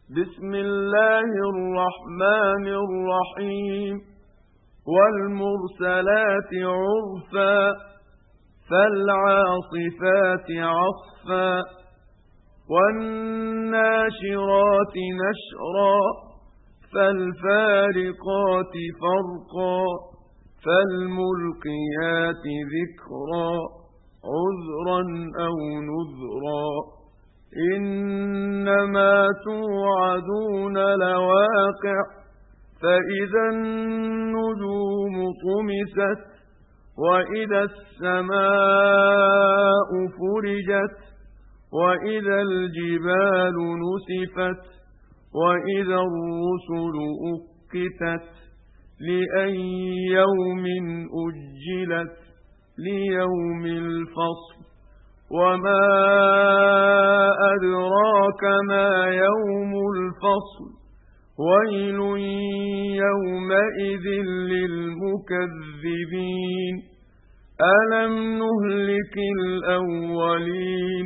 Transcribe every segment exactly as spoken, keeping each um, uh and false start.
بسم الله الرحمن الرحيم والمرسلات عرفا فالعاصفات عصفا والناشرات نشرا فالفارقات فرقا فالملقيات ذكرا عذرا أو نذرا إنما توعدون لواقع فإذا النجوم طمست وإذا السماء فرجت وإذا الجبال نسفت وإذا الرسل أقتت لأي يوم أجلت ليوم الفصل وما أدراك ما يوم الفصل ويل يومئذ للمكذبين ألم نهلك الأولين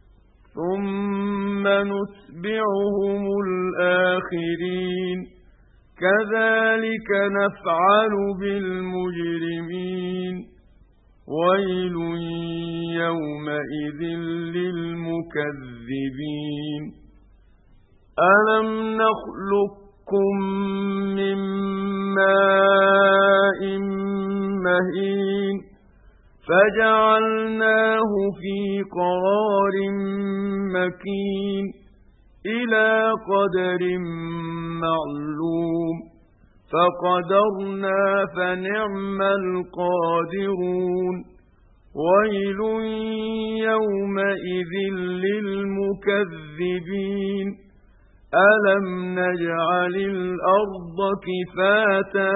ثم نتبعهم الآخرين كذلك نفعل بالمجرمين ويل يومئذ للمكذبين ألم نخلقكم من ماء مهين فجعلناه في قرار مكين إلى قدر معلوم فقدرنا فنعم القادرون ويل يومئذ للمكذبين ألم نجعل الأرض كفاتا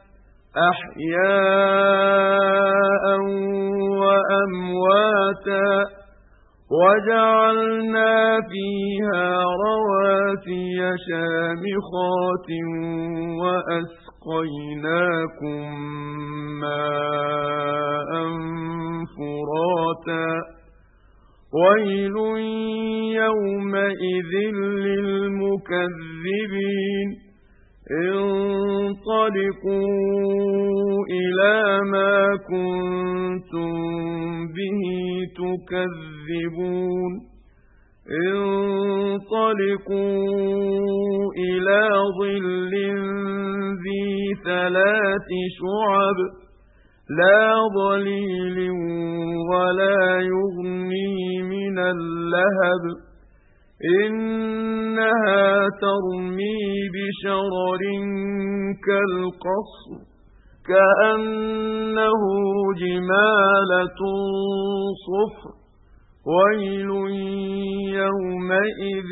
أحياء وأمواتا وجعلنا فيها رواسي شامخات وأسقيناكم ماء فراتا ويل يومئذ للمكذبين انطلقوا إلى ما كنتم به تكذبون انطلقوا إلى ظل ذي ثلاث شعب لا ظليل ولا يغني من اللهب إنها ترمي بشرر كالقصر كأنه جمالة صفر ويل يومئذ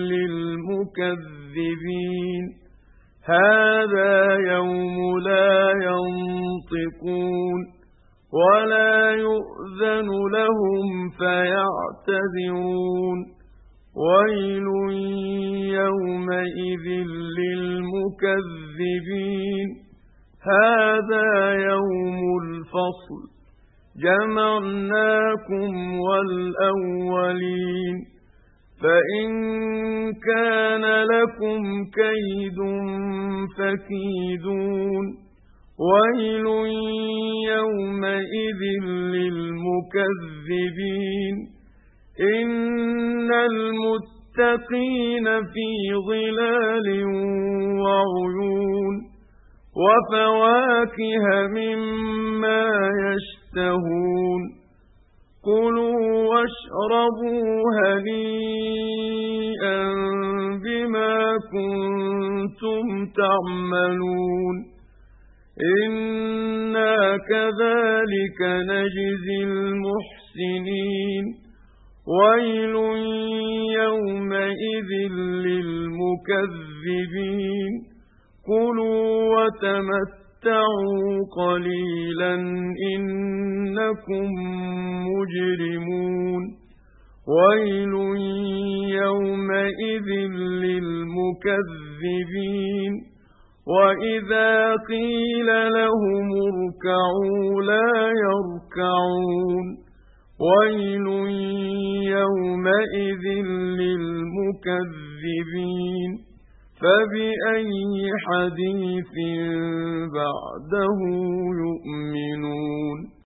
للمكذبين هذا يوم لا ينطقون ولا يؤذن لهم فيعتذرون ويل يومئذ للمكذبين هذا يوم الفصل جمعناكم والأولين فإن كان لكم كيد فكيدون ويل يومئذ للمكذبين إن المتقين في ظلال وعيون وفواكه مما يشتهون كلوا واشربوا هنيئا بما كنتم تعملون إنا كذلك نجزي المحسنين ويل يومئذ للمكذبين كلوا وتمتعوا قليلا إنكم مجرمون ويل يومئذ للمكذبين وإذا قيل لهم اركعوا لا يركعون ويل يومئذ للمكذبين مكذبين فبأي حديث بعده يؤمنون